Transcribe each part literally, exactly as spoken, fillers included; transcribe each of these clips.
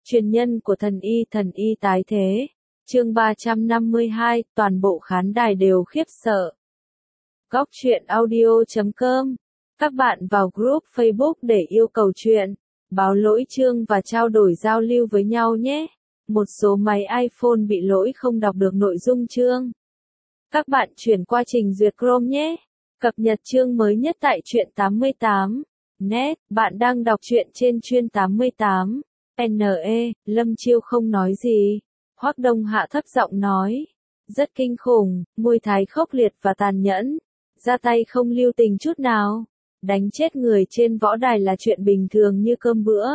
Truyền nhân của thần y thần y tái thế. Chương ba trăm năm mươi hai, toàn bộ khán đài đều khiếp sợ. Góc truyện audio chấm com. Các bạn vào group Facebook để yêu cầu truyện, báo lỗi chương và trao đổi giao lưu với nhau nhé. Một số máy iPhone bị lỗi không đọc được nội dung chương. Các bạn chuyển qua trình duyệt Chrome nhé. Cập nhật chương mới nhất tại truyện tám mươi tám. Net, bạn đang đọc truyện trên chuyên tám mươi tám. en e, Lâm Chiêu không nói gì. Hoắc Đông hạ thấp giọng nói. Rất kinh khủng, mùi thái khốc liệt và tàn nhẫn. Ra tay không lưu tình chút nào. Đánh chết người trên võ đài là chuyện bình thường như cơm bữa.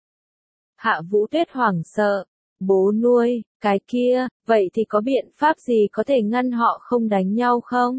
Hạ Vũ Tuyết hoảng sợ. Bố nuôi, cái kia, vậy thì có biện pháp gì có thể ngăn họ không đánh nhau không?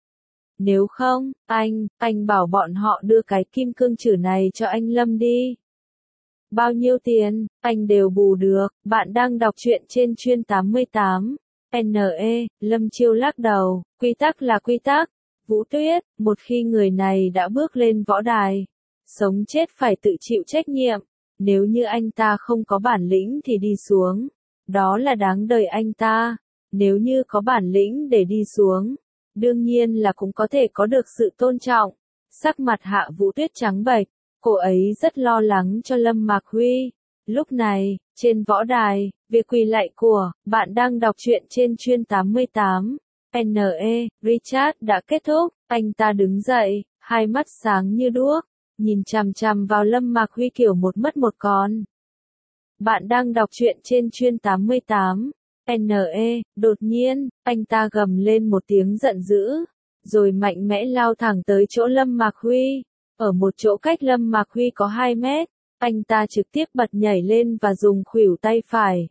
Nếu không, anh, anh bảo bọn họ đưa cái kim cương chử này cho anh Lâm đi. Bao nhiêu tiền, anh đều bù được. Bạn đang đọc truyện trên chuyên tám mươi tám. en e, Lâm Chiêu lắc đầu, quy tắc là quy tắc. Vũ Tuyết, một khi người này đã bước lên võ đài, sống chết phải tự chịu trách nhiệm. Nếu như anh ta không có bản lĩnh thì đi xuống. Đó là đáng đời anh ta. Nếu như có bản lĩnh để đi xuống, đương nhiên là cũng có thể có được sự tôn trọng. Sắc mặt Hạ Vũ Tuyết trắng bệch, cô ấy rất lo lắng cho Lâm Mạc Huy. Lúc này, trên võ đài, việc quỳ lạy của bạn đang đọc truyện trên chuyên tám mươi tám. en e, Richard đã kết thúc, anh ta đứng dậy, hai mắt sáng như đuốc, nhìn chằm chằm vào Lâm Mạc Huy kiểu một mất một con. Bạn đang đọc truyện trên chuyên tám mươi tám. en e, đột nhiên, anh ta gầm lên một tiếng giận dữ, rồi mạnh mẽ lao thẳng tới chỗ Lâm Mạc Huy. Ở một chỗ cách Lâm Mạc Huy có hai mét, anh ta trực tiếp bật nhảy lên và dùng khuỷu tay phải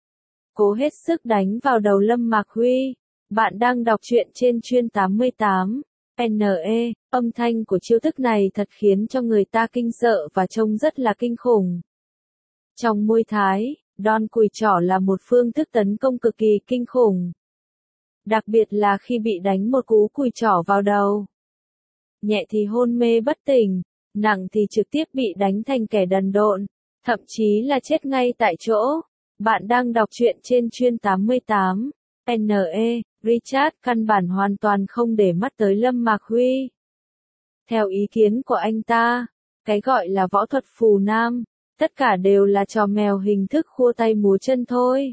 cố hết sức đánh vào đầu Lâm Mạc Huy. Bạn đang đọc truyện trên chuyên tám mươi tám. en e, âm thanh của chiêu thức này thật khiến cho người ta kinh sợ và trông rất là kinh khủng. Trong Muay Thái, đòn cùi chỏ là một phương thức tấn công cực kỳ kinh khủng. Đặc biệt là khi bị đánh một cú cùi chỏ vào đầu. Nhẹ thì hôn mê bất tỉnh, nặng thì trực tiếp bị đánh thành kẻ đần độn, thậm chí là chết ngay tại chỗ. Bạn đang đọc truyện trên chuyên tám mươi tám. en e, Richard căn bản hoàn toàn không để mắt tới Lâm Mạc Huy. Theo ý kiến của anh ta, cái gọi là võ thuật phù nam, tất cả đều là trò mèo hình thức khua tay múa chân thôi.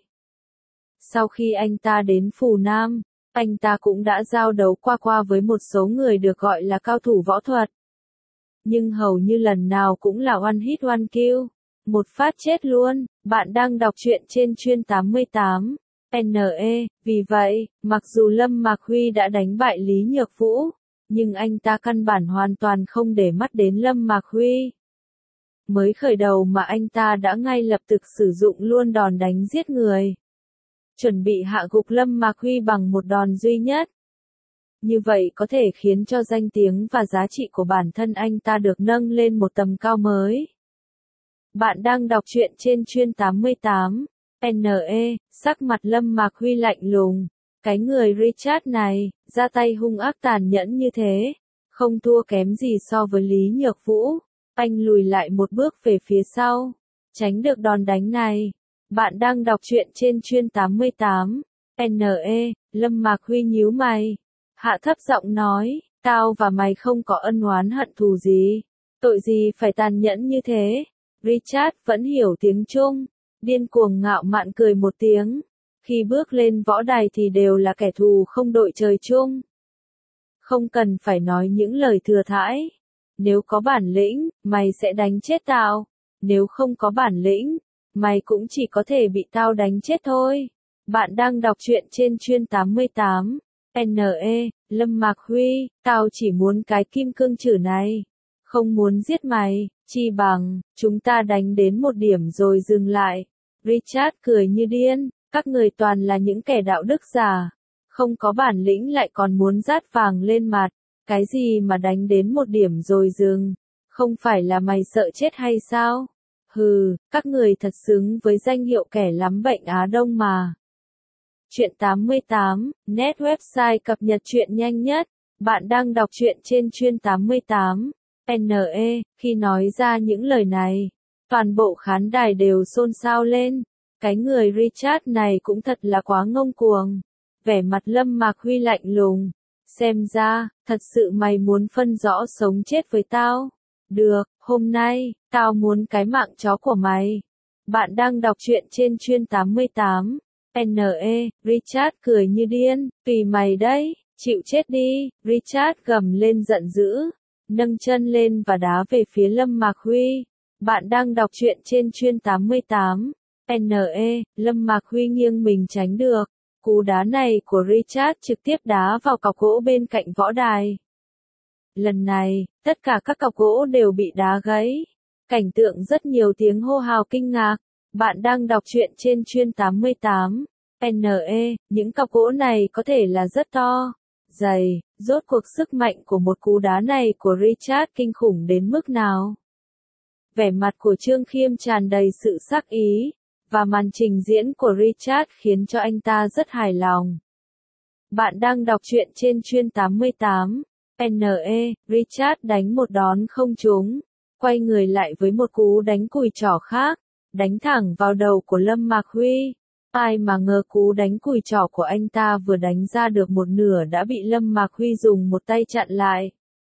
Sau khi anh ta đến phù nam, anh ta cũng đã giao đấu qua qua với một số người được gọi là cao thủ võ thuật. Nhưng hầu như lần nào cũng là one hit one kill. Một phát chết luôn. Bạn đang đọc truyện trên chuyên tám mươi tám. en e, vì vậy, mặc dù Lâm Mạc Huy đã đánh bại Lý Nhược Vũ, nhưng anh ta căn bản hoàn toàn không để mắt đến Lâm Mạc Huy. Mới khởi đầu mà anh ta đã ngay lập tức sử dụng luôn đòn đánh giết người. Chuẩn bị hạ gục Lâm Mạc Huy bằng một đòn duy nhất. Như vậy có thể khiến cho danh tiếng và giá trị của bản thân anh ta được nâng lên một tầm cao mới. Bạn đang đọc truyện trên chuyên tám mươi tám. en e, sắc mặt Lâm Mạc Huy lạnh lùng. Cái người Richard này, ra tay hung ác tàn nhẫn như thế, không thua kém gì so với Lý Nhược Vũ. Anh lùi lại một bước về phía sau, tránh được đòn đánh này. Bạn đang đọc truyện trên chuyên tám mươi tám. en e, Lâm Mạc Huy nhíu mày. Hạ thấp giọng nói, tao và mày không có ân oán hận thù gì. Tội gì phải tàn nhẫn như thế? Richard vẫn hiểu tiếng Trung. Điên cuồng ngạo mạn cười một tiếng. Khi bước lên võ đài thì đều là kẻ thù không đội trời chung. Không cần phải nói những lời thừa thãi. Nếu có bản lĩnh, mày sẽ đánh chết tao. Nếu không có bản lĩnh, mày cũng chỉ có thể bị tao đánh chết thôi. Bạn đang đọc truyện trên chuyên tám mươi tám. en e, Lâm Mạc Huy, tao chỉ muốn cái kim cương chử này. Không muốn giết mày, chi bằng, chúng ta đánh đến một điểm rồi dừng lại. Richard cười như điên, các người toàn là những kẻ đạo đức giả. Không có bản lĩnh lại còn muốn rát vàng lên mặt. Cái gì mà đánh đến một điểm rồi dừng? Không phải là mày sợ chết hay sao? Hừ, các người thật xứng với danh hiệu kẻ lắm bệnh Á Đông mà. Truyện tám mươi tám, net website cập nhật truyện nhanh nhất. Bạn đang đọc truyện trên chuyên tám mươi tám. en e, khi nói ra những lời này, Toàn bộ khán đài đều xôn xao lên. Cái người Richard này cũng thật là quá ngông cuồng. Vẻ mặt Lâm Mạc Huy lạnh lùng. Xem ra, thật sự mày muốn phân rõ sống chết với tao. Được, hôm nay, tao muốn cái mạng chó của mày. Bạn đang đọc truyện trên Chuyên tám mươi tám. en e, Richard cười như điên, tùy mày đấy, chịu chết đi. Richard gầm lên giận dữ, nâng chân lên và đá về phía Lâm Mạc Huy. Bạn đang đọc truyện trên Chuyên tám mươi tám. en e, Lâm Mạc Huy nghiêng mình tránh được. Cú đá này của Richard trực tiếp đá vào cọc gỗ bên cạnh võ đài. Lần này, tất cả các cọc gỗ đều bị đá gãy. Cảnh tượng rất nhiều tiếng hô hào kinh ngạc. Bạn đang đọc truyện trên Chuyên tám mươi tám. en e, những cọc gỗ này có thể là rất to, dày, rốt cuộc sức mạnh của một cú đá này của Richard kinh khủng đến mức nào. Vẻ mặt của Trương Khiêm tràn đầy sự sắc ý, và màn trình diễn của Richard khiến cho anh ta rất hài lòng. Bạn đang đọc truyện trên Chuyên tám mươi tám. en e, Richard đánh một đón không trúng, quay người lại với một cú đánh cùi chỏ khác, đánh thẳng vào đầu của Lâm Mạc Huy. Ai mà ngờ cú đánh cùi chỏ của anh ta vừa đánh ra được một nửa đã bị Lâm Mạc Huy dùng một tay chặn lại.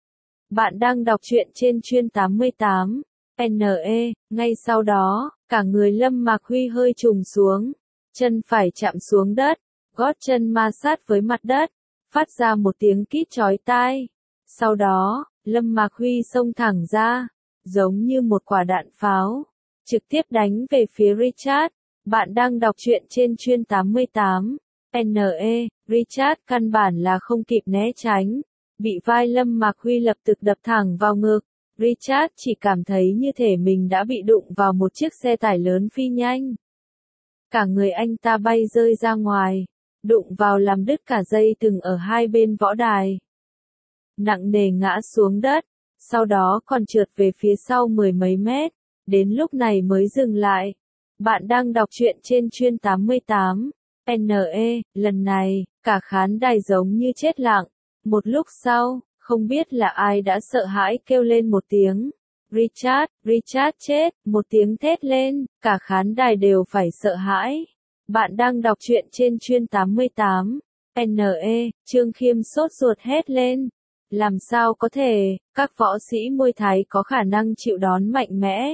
Bạn đang đọc truyện trên Chuyên tám mươi tám. en e, ngay sau đó, cả người Lâm Mạc Huy hơi trùng xuống, chân phải chạm xuống đất, gót chân ma sát với mặt đất, phát ra một tiếng kít chói tai. Sau đó, Lâm Mạc Huy xông thẳng ra, giống như một quả đạn pháo, trực tiếp đánh về phía Richard. Bạn đang đọc truyện trên Chuyên tám mươi tám. en e, Richard căn bản là không kịp né tránh, bị vai Lâm Mạc Huy lập tức đập thẳng vào ngực. Richard chỉ cảm thấy như thể mình đã bị đụng vào một chiếc xe tải lớn phi nhanh. Cả người anh ta bay rơi ra ngoài, đụng vào làm đứt cả dây thừng ở hai bên võ đài. Nặng nề ngã xuống đất, sau đó còn trượt về phía sau mười mấy mét, đến lúc này mới dừng lại. Bạn đang đọc truyện trên Chuyên tám mươi tám. en e, lần này, cả khán đài giống như chết lặng. Một lúc sau, không biết là ai đã sợ hãi kêu lên một tiếng. Richard, Richard chết, một tiếng thét lên, cả khán đài đều phải sợ hãi. Bạn đang đọc truyện trên Chuyên tám mươi tám. en e, Trương Khiêm sốt ruột hét lên. Làm sao có thể, các võ sĩ Muay Thái có khả năng chịu đón mạnh mẽ?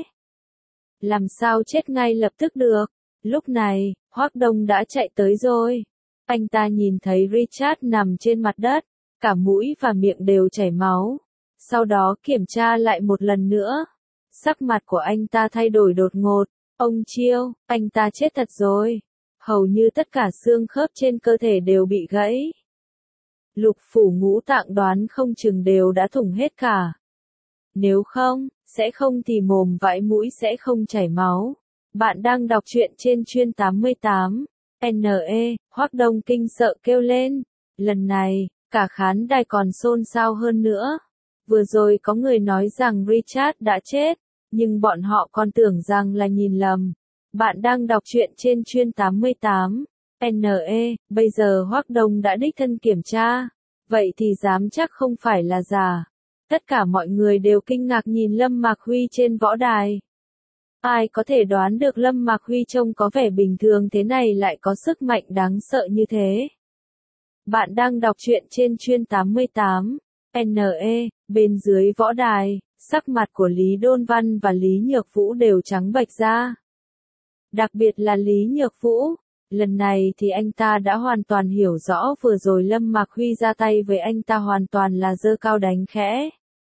Làm sao chết ngay lập tức được? Lúc này, Hoắc Đông đã chạy tới rồi. Anh ta nhìn thấy Richard nằm trên mặt đất, cả mũi và miệng đều chảy máu. Sau đó kiểm tra lại một lần nữa. Sắc mặt của anh ta thay đổi đột ngột. Ông Chiêu, anh ta chết thật rồi. Hầu như tất cả xương khớp trên cơ thể đều bị gãy. Lục phủ ngũ tạng đoán không chừng đều đã thủng hết cả. Nếu không, sẽ không thì mồm vãi mũi sẽ không chảy máu. Bạn đang đọc truyện trên Chuyên tám mươi tám. en e, Hoắc Đông kinh sợ kêu lên. Lần này, cả khán đài còn xôn xao hơn nữa. Vừa rồi có người nói rằng Richard đã chết, nhưng bọn họ còn tưởng rằng là nhìn lầm. Bạn đang đọc truyện trên Chuyên tám mươi tám. en e, bây giờ Hoắc Đông đã đích thân kiểm tra. Vậy thì dám chắc không phải là giả. Tất cả mọi người đều kinh ngạc nhìn Lâm Mạc Huy trên võ đài. Ai có thể đoán được Lâm Mạc Huy trông có vẻ bình thường thế này lại có sức mạnh đáng sợ như thế. Bạn đang đọc truyện trên Chuyên tám mươi tám. en e, bên dưới võ đài, sắc mặt của Lý Đôn Văn và Lý Nhược Vũ đều trắng bệch ra. Đặc biệt là Lý Nhược Vũ, lần này thì anh ta đã hoàn toàn hiểu rõ vừa rồi Lâm Mạc Huy ra tay với anh ta hoàn toàn là giơ cao đánh khẽ.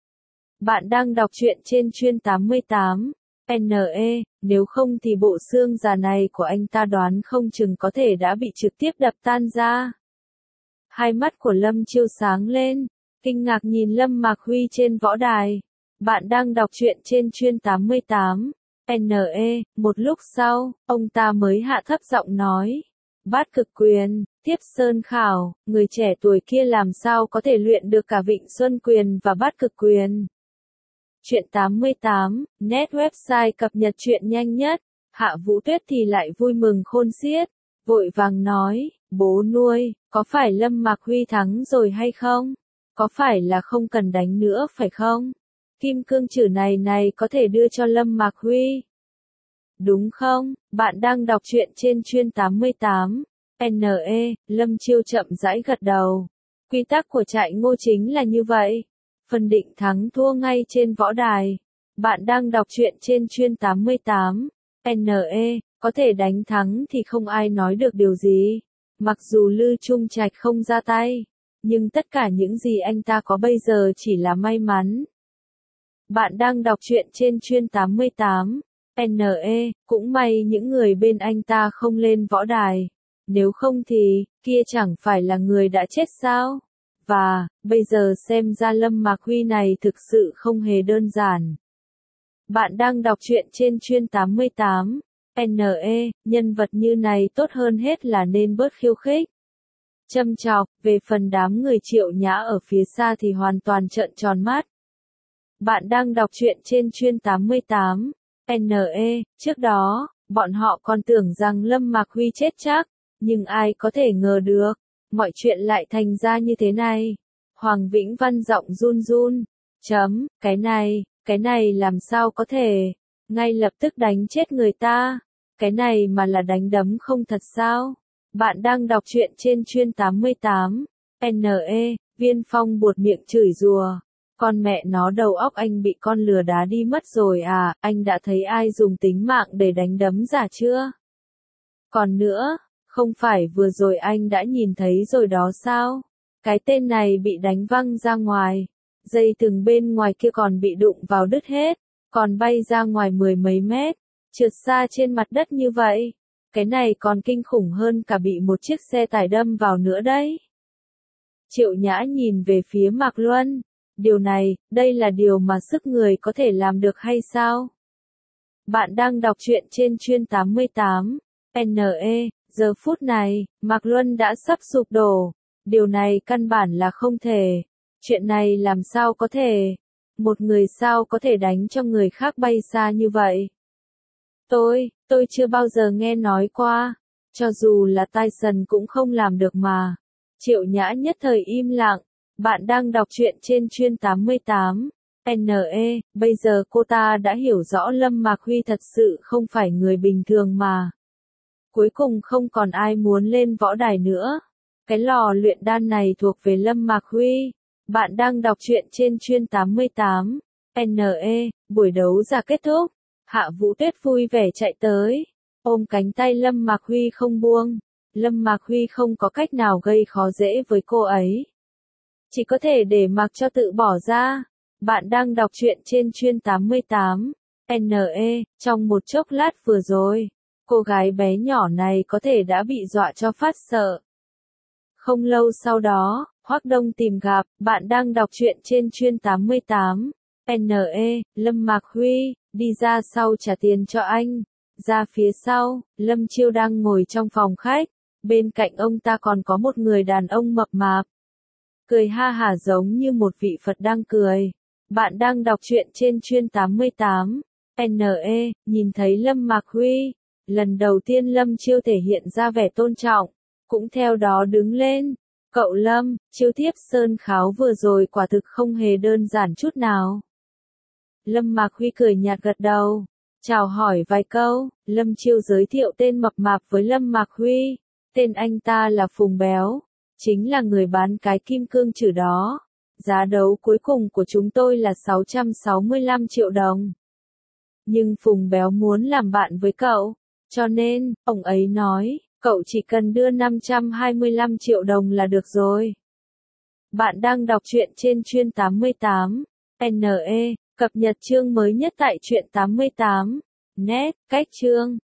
Bạn đang đọc truyện trên Chuyên tám mươi tám. en e, nếu không thì bộ xương già này của anh ta đoán không chừng có thể đã bị trực tiếp đập tan ra. Hai mắt của Lâm Chiêu sáng lên, kinh ngạc nhìn Lâm Mạc Huy trên võ đài. Bạn đang đọc truyện trên Chuyên tám mươi tám. en e, một lúc sau, ông ta mới hạ thấp giọng nói. Bát cực quyền, Tiếp Sơn Khảo, người trẻ tuổi kia làm sao có thể luyện được cả Vịnh Xuân Quyền và Bát cực quyền. Truyện tám mươi tám, net website cập nhật truyện nhanh nhất. Hạ Vũ Tuyết thì lại vui mừng khôn xiết, vội vàng nói, bố nuôi, có phải Lâm Mạc Huy thắng rồi hay không? Có phải là không cần đánh nữa phải không? Kim cương chử này này có thể đưa cho Lâm Mạc Huy. đúng không? Bạn đang đọc truyện trên chuyên tám mươi tám. N E, Lâm Chiêu chậm rãi gật đầu. Quy tắc của trại Ngô chính là như vậy. Phân định thắng thua ngay trên võ đài. Bạn đang đọc truyện trên chuyên tám mươi tám. N E, có thể đánh thắng thì không ai nói được điều gì. Mặc dù Lư Trung Trạch không ra tay, nhưng tất cả những gì anh ta có bây giờ chỉ là may mắn. Bạn đang đọc truyện trên chuyên tám mươi tám. N E, cũng may những người bên anh ta không lên võ đài. Nếu không thì, kia chẳng phải là người đã chết sao? Và, bây giờ xem ra Lâm Mạc Huy này thực sự không hề đơn giản. Bạn đang đọc truyện trên chuyên tám mươi tám. N E, nhân vật như này tốt hơn hết là nên bớt khiêu khích. Châm chọc, về phần đám người Triệu Nhã ở phía xa thì hoàn toàn trợn tròn mắt. Bạn đang đọc truyện trên chuyên tám mươi tám. N E, trước đó, bọn họ còn tưởng rằng Lâm Mạc Huy chết chắc, nhưng ai có thể ngờ được, mọi chuyện lại thành ra như thế này. Hoàng Vĩnh Văn giọng run run. Chấm, cái này, cái này làm sao có thể, ngay lập tức đánh chết người ta. Cái này mà là đánh đấm không thật sao? Bạn đang đọc truyện trên chuyên tám mươi tám. N E, Viên Phong buột miệng chửi rủa. Con mẹ nó, đầu óc anh bị con lừa đá đi mất rồi à, anh đã thấy ai dùng tính mạng để đánh đấm giả chưa? Còn nữa, không phải vừa rồi anh đã nhìn thấy rồi đó sao? Cái tên này bị đánh văng ra ngoài. Dây thừng bên ngoài kia còn bị đụng vào đứt hết, còn bay ra ngoài mười mấy mét, trượt xa trên mặt đất như vậy. Cái này còn kinh khủng hơn cả bị một chiếc xe tải đâm vào nữa đấy. Triệu Nhã nhìn về phía Mạc Luân. Điều này, đây là điều mà sức người có thể làm được hay sao? Bạn đang đọc truyện trên chuyên tám mươi tám. N E, giờ phút này, Mạc Luân đã sắp sụp đổ. Điều này căn bản là không thể. Chuyện này làm sao có thể? Một người sao có thể đánh cho người khác bay xa như vậy? Tôi, tôi chưa bao giờ nghe nói qua. Cho dù là Tyson cũng không làm được mà. Triệu Nhã nhất thời im lặng. Bạn đang đọc truyện trên chuyên tám mươi tám. N E, bây giờ cô ta đã hiểu rõ Lâm Mạc Huy thật sự không phải người bình thường mà. Cuối cùng không còn ai muốn lên võ đài nữa. Cái lò luyện đan này thuộc về Lâm Mạc Huy. Bạn đang đọc truyện trên chuyên tám mươi tám. N E, buổi đấu ra kết thúc. Hạ Vũ Tuyết vui vẻ chạy tới, ôm cánh tay Lâm Mạc Huy không buông. Lâm Mạc Huy không có cách nào gây khó dễ với cô ấy. Chỉ có thể để mặc cho tự bỏ ra. Bạn đang đọc truyện trên chuyên tám mươi tám. N E, trong một chốc lát vừa rồi, cô gái bé nhỏ này có thể đã bị dọa cho phát sợ. Không lâu sau đó, Hoắc Đông tìm gặp. Bạn đang đọc truyện trên chuyên tám mươi tám. N E, Lâm Mạc Huy, đi ra sau trả tiền cho anh. Ra phía sau, Lâm Chiêu đang ngồi trong phòng khách. Bên cạnh ông ta còn có một người đàn ông mập mạp. Cười ha hả giống như một vị Phật đang cười. Bạn đang đọc truyện trên chuyên tám mươi tám. N E, nhìn thấy Lâm Mạc Huy. Lần đầu tiên Lâm Chiêu thể hiện ra vẻ tôn trọng. Cũng theo đó đứng lên. Cậu Lâm, chiêu tiếp sơn kháo vừa rồi quả thực không hề đơn giản chút nào. Lâm Mạc Huy cười nhạt gật đầu. Chào hỏi vài câu, Lâm Chiêu giới thiệu tên mập mạp với Lâm Mạc Huy. Tên anh ta là Phùng Béo. Chính là người bán cái kim cương chữ đó. Giá đấu cuối cùng của chúng tôi là sáu trăm sáu mươi lăm triệu đồng. Nhưng Phùng Béo muốn làm bạn với cậu. Cho nên, ông ấy nói, cậu chỉ cần đưa năm trăm hai mươi lăm triệu đồng là được rồi. Bạn đang đọc truyện trên chuyên tám mươi tám. N E, cập nhật chương mới nhất tại truyện tám mươi tám. Net, cách chương.